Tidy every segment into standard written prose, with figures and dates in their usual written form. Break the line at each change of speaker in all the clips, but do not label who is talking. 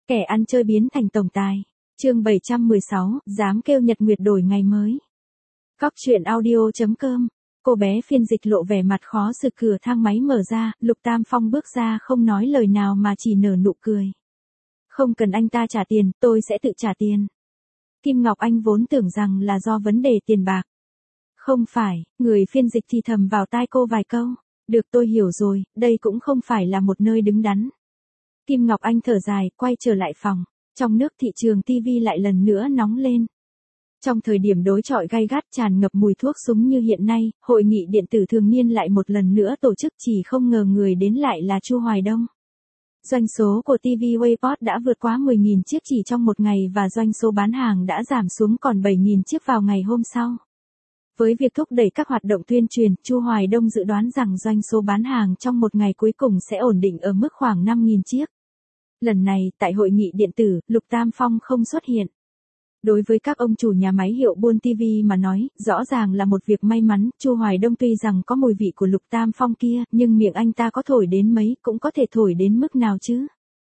Kẻ ăn chơi biến thành tổng tài. Chương 716, dám kêu Nhật Nguyệt đổi ngày mới. Cóc truyện audio.com. Cô bé phiên dịch lộ vẻ mặt khó xử, cửa thang máy mở ra, Lục Tam Phong bước ra không nói lời nào mà chỉ nở nụ cười. Không cần anh ta trả tiền, tôi sẽ tự trả tiền. Kim Ngọc Anh vốn tưởng rằng là do vấn đề tiền bạc. Không phải, người phiên dịch thì thầm vào tai cô vài câu. Được, tôi hiểu rồi, đây cũng không phải là một nơi đứng đắn. Kim Ngọc Anh thở dài, quay trở lại phòng. Trong nước thị trường TV lại lần nữa nóng lên. Trong thời điểm đối chọi gay gắt tràn ngập mùi thuốc súng như hiện nay, hội nghị điện tử thường niên lại một lần nữa tổ chức, chỉ không ngờ người đến lại là Chu Hoài Đông. Doanh số của TV Wayport đã vượt quá 10.000 chiếc chỉ trong một ngày và doanh số bán hàng đã giảm xuống còn 7.000 chiếc vào ngày hôm sau. Với việc thúc đẩy các hoạt động tuyên truyền, Chu Hoài Đông dự đoán rằng doanh số bán hàng trong một ngày cuối cùng sẽ ổn định ở mức khoảng 5.000 chiếc. Lần này, tại hội nghị điện tử, Lục Tam Phong không xuất hiện. Đối với các ông chủ nhà máy hiệu buôn TV mà nói, rõ ràng là một việc may mắn, Chu Hoài Đông tuy rằng có mùi vị của Lục Tam Phong kia, nhưng miệng anh ta có thổi đến mấy cũng có thể thổi đến mức nào chứ.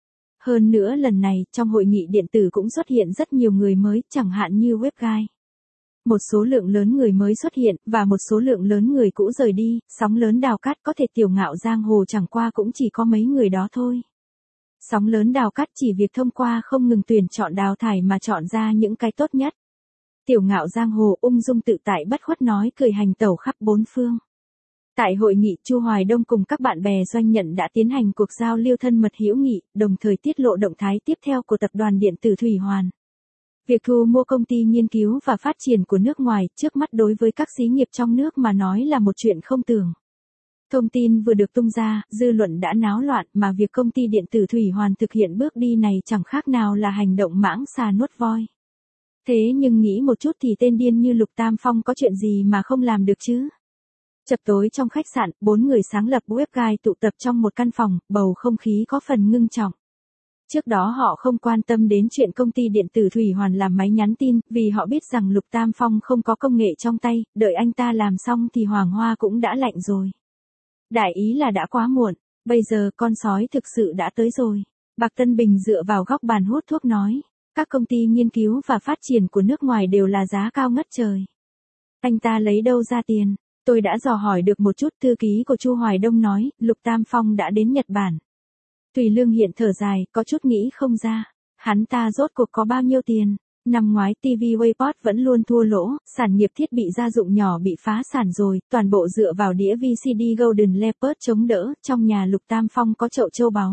Hơn nữa lần này, trong hội nghị điện tử cũng xuất hiện rất nhiều người mới, chẳng hạn như webguy. Một số lượng lớn người mới xuất hiện, và một số lượng lớn người cũ rời đi, sóng lớn đào cát có thể tiểu ngạo giang hồ chẳng qua cũng chỉ có mấy người đó thôi. Sóng lớn đào cát chỉ việc thông qua không ngừng tuyển chọn đào thải mà chọn ra những cái tốt nhất. Tiểu ngạo giang hồ ung dung tự tại bất khuất nói cười hành tẩu khắp bốn phương. Tại hội nghị, Chu Hoài Đông cùng các bạn bè doanh nhận đã tiến hành cuộc giao lưu thân mật hữu nghị, đồng thời tiết lộ động thái tiếp theo của tập đoàn điện tử Thủy Hoàn. Việc thu mua công ty nghiên cứu và phát triển của nước ngoài trước mắt đối với các xí nghiệp trong nước mà nói là một chuyện không tưởng. Thông tin vừa được tung ra, dư luận đã náo loạn mà việc công ty điện tử Thủy Hoàn thực hiện bước đi này chẳng khác nào là hành động mãng xà nuốt voi. Thế nhưng nghĩ một chút thì tên điên như Lục Tam Phong có chuyện gì mà không làm được chứ? Chập tối trong khách sạn, 4 người sáng lập webguy tụ tập trong một căn phòng, bầu không khí có phần ngưng trọng. Trước đó họ không quan tâm đến chuyện công ty điện tử Thủy Hoàn làm máy nhắn tin, vì họ biết rằng Lục Tam Phong không có công nghệ trong tay, đợi anh ta làm xong thì hoàng hoa cũng đã lạnh rồi. Đại ý là đã quá muộn, bây giờ con sói thực sự đã tới rồi. Bạc Tân Bình dựa vào góc bàn hút thuốc nói, các công ty nghiên cứu và phát triển của nước ngoài đều là giá cao ngất trời. Anh ta lấy đâu ra tiền? Tôi đã dò hỏi được một chút, thư ký của Chu Hoài Đông nói, Lục Tam Phong đã đến Nhật Bản. Tùy Lương Hiện thở dài, có chút nghĩ không ra. Hắn ta rốt cuộc có bao nhiêu tiền? Năm ngoái TV Wayport vẫn luôn thua lỗ, sản nghiệp thiết bị gia dụng nhỏ bị phá sản rồi, toàn bộ dựa vào đĩa VCD Golden Leopard chống đỡ, trong nhà Lục Tam Phong có chậu châu báu.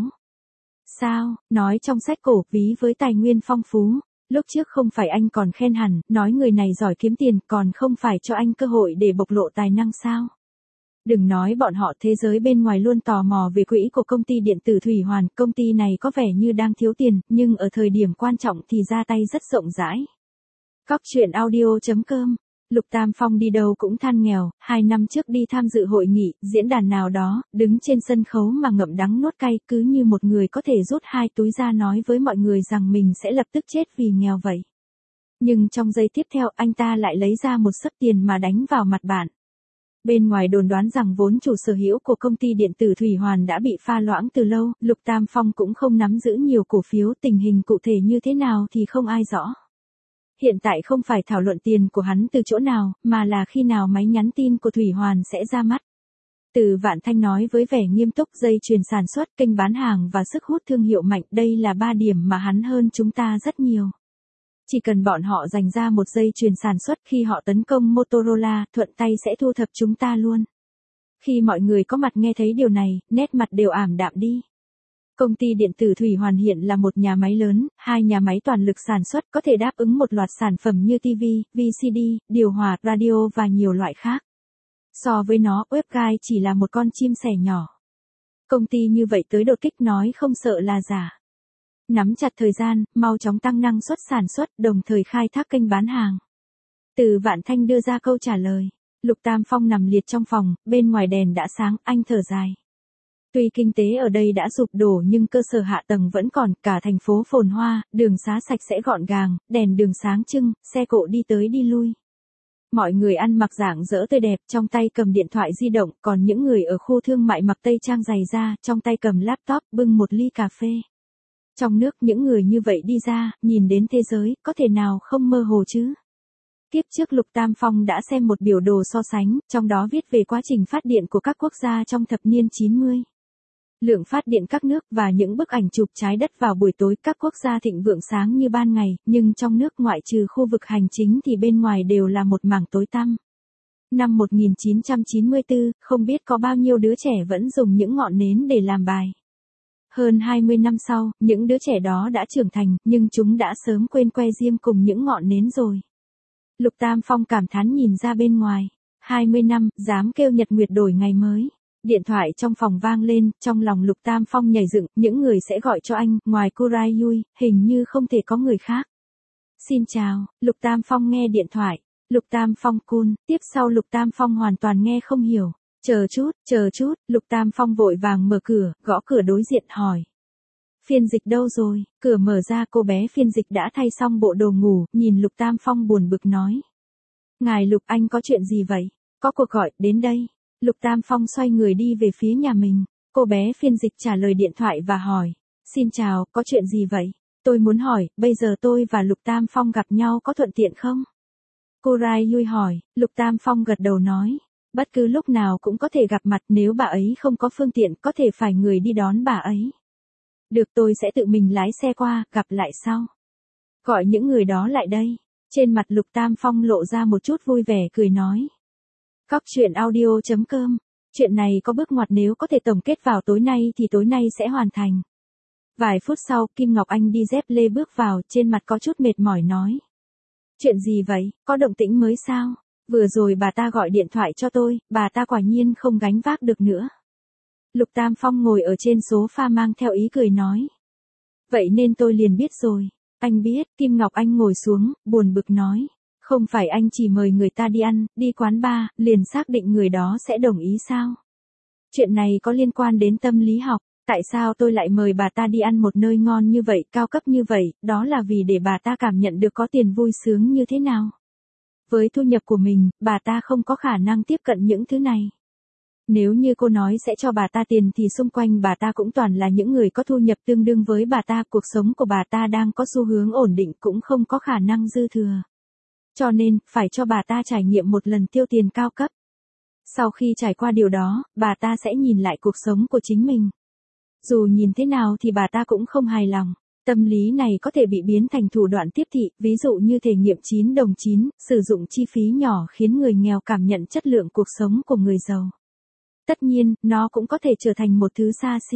Sao, nói trong sách cổ, ví với tài nguyên phong phú. Lúc trước không phải anh còn khen hẳn, nói người này giỏi kiếm tiền, còn không phải cho anh cơ hội để bộc lộ tài năng sao? Đừng nói bọn họ, thế giới bên ngoài luôn tò mò về quỹ của công ty điện tử Thủy Hoàn, công ty này có vẻ như đang thiếu tiền, nhưng ở thời điểm quan trọng thì ra tay rất rộng rãi. Cóc truyện audio.com. Lục Tam Phong đi đâu cũng than nghèo, 2 năm trước đi tham dự hội nghị, diễn đàn nào đó, đứng trên sân khấu mà ngậm đắng nuốt cay, cứ như một người có thể rút 2 túi ra nói với mọi người rằng mình sẽ lập tức chết vì nghèo vậy. Nhưng trong giây tiếp theo anh ta lại lấy ra một xấp tiền mà đánh vào mặt bạn. Bên ngoài đồn đoán rằng vốn chủ sở hữu của công ty điện tử Thủy Hoàn đã bị pha loãng từ lâu, Lục Tam Phong cũng không nắm giữ nhiều cổ phiếu, tình hình cụ thể như thế nào thì không ai rõ. Hiện tại không phải thảo luận tiền của hắn từ chỗ nào, mà là khi nào máy nhắn tin của Thủy Hoàn sẽ ra mắt. Từ Vạn Thanh nói với vẻ nghiêm túc, dây chuyền sản xuất, kênh bán hàng và sức hút thương hiệu mạnh, đây là 3 điểm mà hắn hơn chúng ta rất nhiều. Chỉ cần bọn họ dành ra một dây chuyền sản xuất, khi họ tấn công Motorola, thuận tay sẽ thu thập chúng ta luôn. Khi mọi người có mặt nghe thấy điều này, nét mặt đều ảm đạm đi. Công ty điện tử Thủy Hoàn hiện là một nhà máy lớn, 2 nhà máy toàn lực sản xuất có thể đáp ứng một loạt sản phẩm như TV, VCD, điều hòa, radio và nhiều loại khác. So với nó, webguy chỉ là một con chim sẻ nhỏ. Công ty như vậy tới đột kích nói không sợ là giả. Nắm chặt thời gian, mau chóng tăng năng suất sản xuất, đồng thời khai thác kênh bán hàng. Từ Vạn Thanh đưa ra câu trả lời. Lục Tam Phong nằm liệt trong phòng, bên ngoài đèn đã sáng, anh thở dài. Tuy kinh tế ở đây đã sụp đổ nhưng cơ sở hạ tầng vẫn còn, cả thành phố phồn hoa, đường xá sạch sẽ gọn gàng, đèn đường sáng trưng, xe cộ đi tới đi lui. Mọi người ăn mặc rạng rỡ tươi đẹp, trong tay cầm điện thoại di động, còn những người ở khu thương mại mặc tây trang giày da, trong tay cầm laptop, bưng một ly cà phê. Trong nước những người như vậy đi ra, nhìn đến thế giới, có thể nào không mơ hồ chứ? Kiếp trước Lục Tam Phong đã xem một biểu đồ so sánh, trong đó viết về quá trình phát điện của các quốc gia trong thập niên 90. Lượng phát điện các nước và những bức ảnh chụp trái đất vào buổi tối, các quốc gia thịnh vượng sáng như ban ngày, nhưng trong nước ngoại trừ khu vực hành chính thì bên ngoài đều là một mảng tối tăm. Năm 1994, không biết có bao nhiêu đứa trẻ vẫn dùng những ngọn nến để làm bài. Hơn 20 năm sau, những đứa trẻ đó đã trưởng thành, nhưng chúng đã sớm quên que diêm cùng những ngọn nến rồi. Lục Tam Phong cảm thán nhìn ra bên ngoài. 20 năm, dám kêu nhật nguyệt đổi ngày mới. Điện thoại trong phòng vang lên, trong lòng Lục Tam Phong nhảy dựng, những người sẽ gọi cho anh, ngoài cô Rai Yui, hình như không thể có người khác. Xin chào, Lục Tam Phong nghe điện thoại. Lục Tam Phong cun, tiếp sau Lục Tam Phong hoàn toàn nghe không hiểu. Chờ chút, Lục Tam Phong vội vàng mở cửa, gõ cửa đối diện hỏi. Phiên dịch đâu rồi? Cửa mở ra, cô bé phiên dịch đã thay xong bộ đồ ngủ, nhìn Lục Tam Phong buồn bực nói. Ngài Lục, anh có chuyện gì vậy? Có cuộc gọi, đến đây. Lục Tam Phong xoay người đi về phía nhà mình. Cô bé phiên dịch trả lời điện thoại và hỏi. Xin chào, có chuyện gì vậy? Tôi muốn hỏi, bây giờ tôi và Lục Tam Phong gặp nhau có thuận tiện không? Cô Rai Yui hỏi, Lục Tam Phong gật đầu nói. Bất cứ lúc nào cũng có thể gặp mặt, nếu bà ấy không có phương tiện, có thể phải người đi đón bà ấy. Được, tôi sẽ tự mình lái xe qua, gặp lại sau. Gọi những người đó lại đây. Trên mặt Lục Tam Phong lộ ra một chút vui vẻ cười nói. Cóc truyện audio.com. Chuyện này có bước ngoặt, nếu có thể tổng kết vào tối nay thì tối nay sẽ hoàn thành. Vài phút sau, Kim Ngọc Anh đi dép lê bước vào, trên mặt có chút mệt mỏi nói. Chuyện gì vậy, có động tĩnh mới sao? Vừa rồi bà ta gọi điện thoại cho tôi, bà ta quả nhiên không gánh vác được nữa. Lục Tam Phong ngồi ở trên sofa mang theo ý cười nói. Vậy nên tôi liền biết rồi. Anh biết, Kim Ngọc Anh ngồi xuống, buồn bực nói. Không phải anh chỉ mời người ta đi ăn, đi quán bar, liền xác định người đó sẽ đồng ý sao? Chuyện này có liên quan đến tâm lý học. Tại sao tôi lại mời bà ta đi ăn một nơi ngon như vậy, cao cấp như vậy, đó là vì để bà ta cảm nhận được có tiền vui sướng như thế nào. Với thu nhập của mình, bà ta không có khả năng tiếp cận những thứ này. Nếu như cô nói sẽ cho bà ta tiền thì xung quanh bà ta cũng toàn là những người có thu nhập tương đương với bà ta, cuộc sống của bà ta đang có xu hướng ổn định, cũng không có khả năng dư thừa. Cho nên, phải cho bà ta trải nghiệm một lần tiêu tiền cao cấp. Sau khi trải qua điều đó, bà ta sẽ nhìn lại cuộc sống của chính mình. Dù nhìn thế nào thì bà ta cũng không hài lòng. Tâm lý này có thể bị biến thành thủ đoạn tiếp thị, ví dụ như thể nghiệm 9 đồng 9, sử dụng chi phí nhỏ khiến người nghèo cảm nhận chất lượng cuộc sống của người giàu. Tất nhiên, nó cũng có thể trở thành một thứ xa xỉ.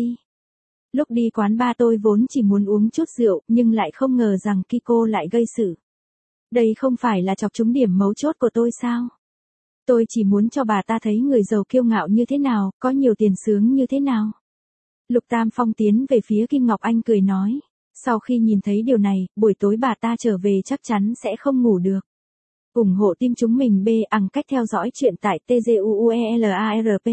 Lúc đi quán bar tôi vốn chỉ muốn uống chút rượu, nhưng lại không ngờ rằng Kiko lại gây sự. Đây không phải là chọc trúng điểm mấu chốt của tôi sao? Tôi chỉ muốn cho bà ta thấy người giàu kiêu ngạo như thế nào, có nhiều tiền sướng như thế nào. Lục Tam Phong tiến về phía Kim Ngọc Anh cười nói. Sau khi nhìn thấy điều này, buổi tối bà ta trở về chắc chắn sẽ không ngủ được. Ủng hộ team chúng mình bằng cách theo dõi chuyện tại TGUUELARP.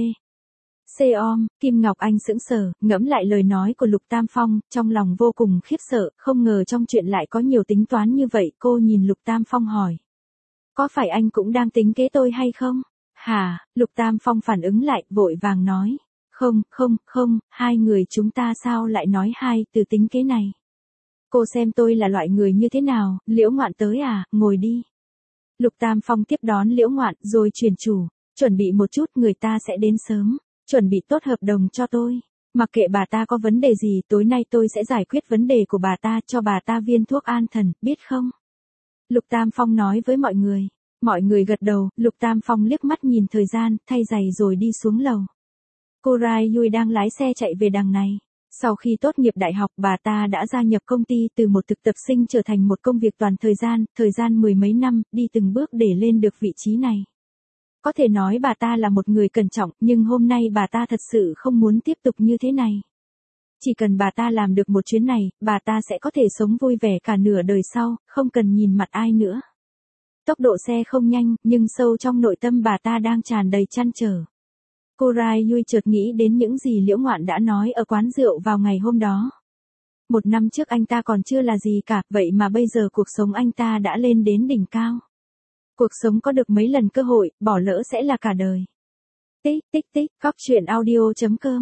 Com, Kim Ngọc Anh sững sờ, ngẫm lại lời nói của Lục Tam Phong, trong lòng vô cùng khiếp sợ, không ngờ trong chuyện lại có nhiều tính toán như vậy. Cô nhìn Lục Tam Phong hỏi. Có phải anh cũng đang tính kế tôi hay không? Hả? Lục Tam Phong phản ứng lại, vội vàng nói. Không, hai người chúng ta sao lại nói hai từ tính kế này? Cô xem tôi là loại người như thế nào, Liễu Ngoạn tới à, ngồi đi. Lục Tam Phong tiếp đón Liễu Ngoạn, rồi chuyển chủ, chuẩn bị một chút, người ta sẽ đến sớm, chuẩn bị tốt hợp đồng cho tôi. Mặc kệ bà ta có vấn đề gì, tối nay tôi sẽ giải quyết vấn đề của bà ta, cho bà ta viên thuốc an thần, biết không? Lục Tam Phong nói với mọi người. Mọi người gật đầu, Lục Tam Phong liếc mắt nhìn thời gian, thay giày rồi đi xuống lầu. Cô Rai Yui đang lái xe chạy về đằng này. Sau khi tốt nghiệp đại học, bà ta đã gia nhập công ty, từ một thực tập sinh trở thành một công việc toàn thời gian mười mấy năm, đi từng bước để lên được vị trí này. Có thể nói bà ta là một người cẩn trọng, nhưng hôm nay bà ta thật sự không muốn tiếp tục như thế này. Chỉ cần bà ta làm được một chuyến này, bà ta sẽ có thể sống vui vẻ cả nửa đời sau, không cần nhìn mặt ai nữa. Tốc độ xe không nhanh, nhưng sâu trong nội tâm bà ta đang tràn đầy trăn trở. Cô Rai Yui chợt nghĩ đến những gì Liễu Ngoạn đã nói ở quán rượu vào ngày hôm đó. 1 năm trước anh ta còn chưa là gì cả, vậy mà bây giờ cuộc sống anh ta đã lên đến đỉnh cao. Cuộc sống có được mấy lần cơ hội, bỏ lỡ sẽ là cả đời. Tích, cóc truyện audio.com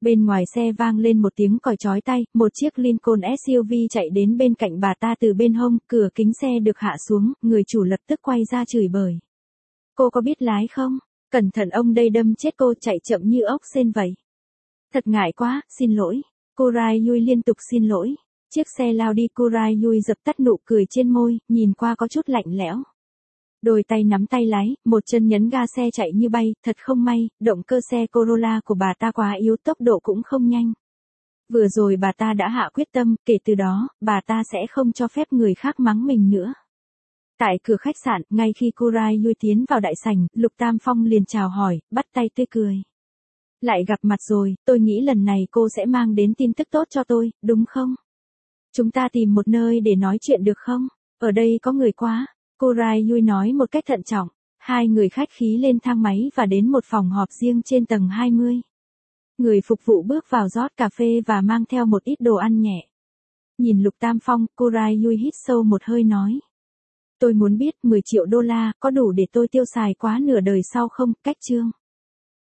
Bên ngoài xe vang lên một tiếng còi chói tai, một chiếc Lincoln SUV chạy đến bên cạnh bà ta từ bên hông, cửa kính xe được hạ xuống, người chủ lập tức quay ra chửi bới. Cô có biết lái không? Cẩn thận ông đây đâm chết cô, chạy chậm như ốc sên vậy. Thật ngại quá, xin lỗi. Cô Rai Yui liên tục xin lỗi. Chiếc xe lao đi, cô Rai Yui dập tắt nụ cười trên môi, nhìn qua có chút lạnh lẽo. Đôi tay nắm tay lái, một chân nhấn ga xe chạy như bay, thật không may, động cơ xe Corolla của bà ta quá yếu, tốc độ cũng không nhanh. Vừa rồi bà ta đã hạ quyết tâm, kể từ đó, bà ta sẽ không cho phép người khác mắng mình nữa. Tại cửa khách sạn, ngay khi cô Rai Yui tiến vào đại sảnh, Lục Tam Phong liền chào hỏi, bắt tay tươi cười. Lại gặp mặt rồi, tôi nghĩ lần này cô sẽ mang đến tin tức tốt cho tôi, đúng không? Chúng ta tìm một nơi để nói chuyện được không? Ở đây có người quá. Cô Rai Yui nói một cách thận trọng. Hai người khách khí lên thang máy và đến một phòng họp riêng trên tầng 20. Người phục vụ bước vào rót cà phê và mang theo một ít đồ ăn nhẹ. Nhìn Lục Tam Phong, cô Rai Yui hít sâu một hơi nói. Tôi muốn biết 10 triệu đô la có đủ để tôi tiêu xài quá nửa đời sau không, cách chương.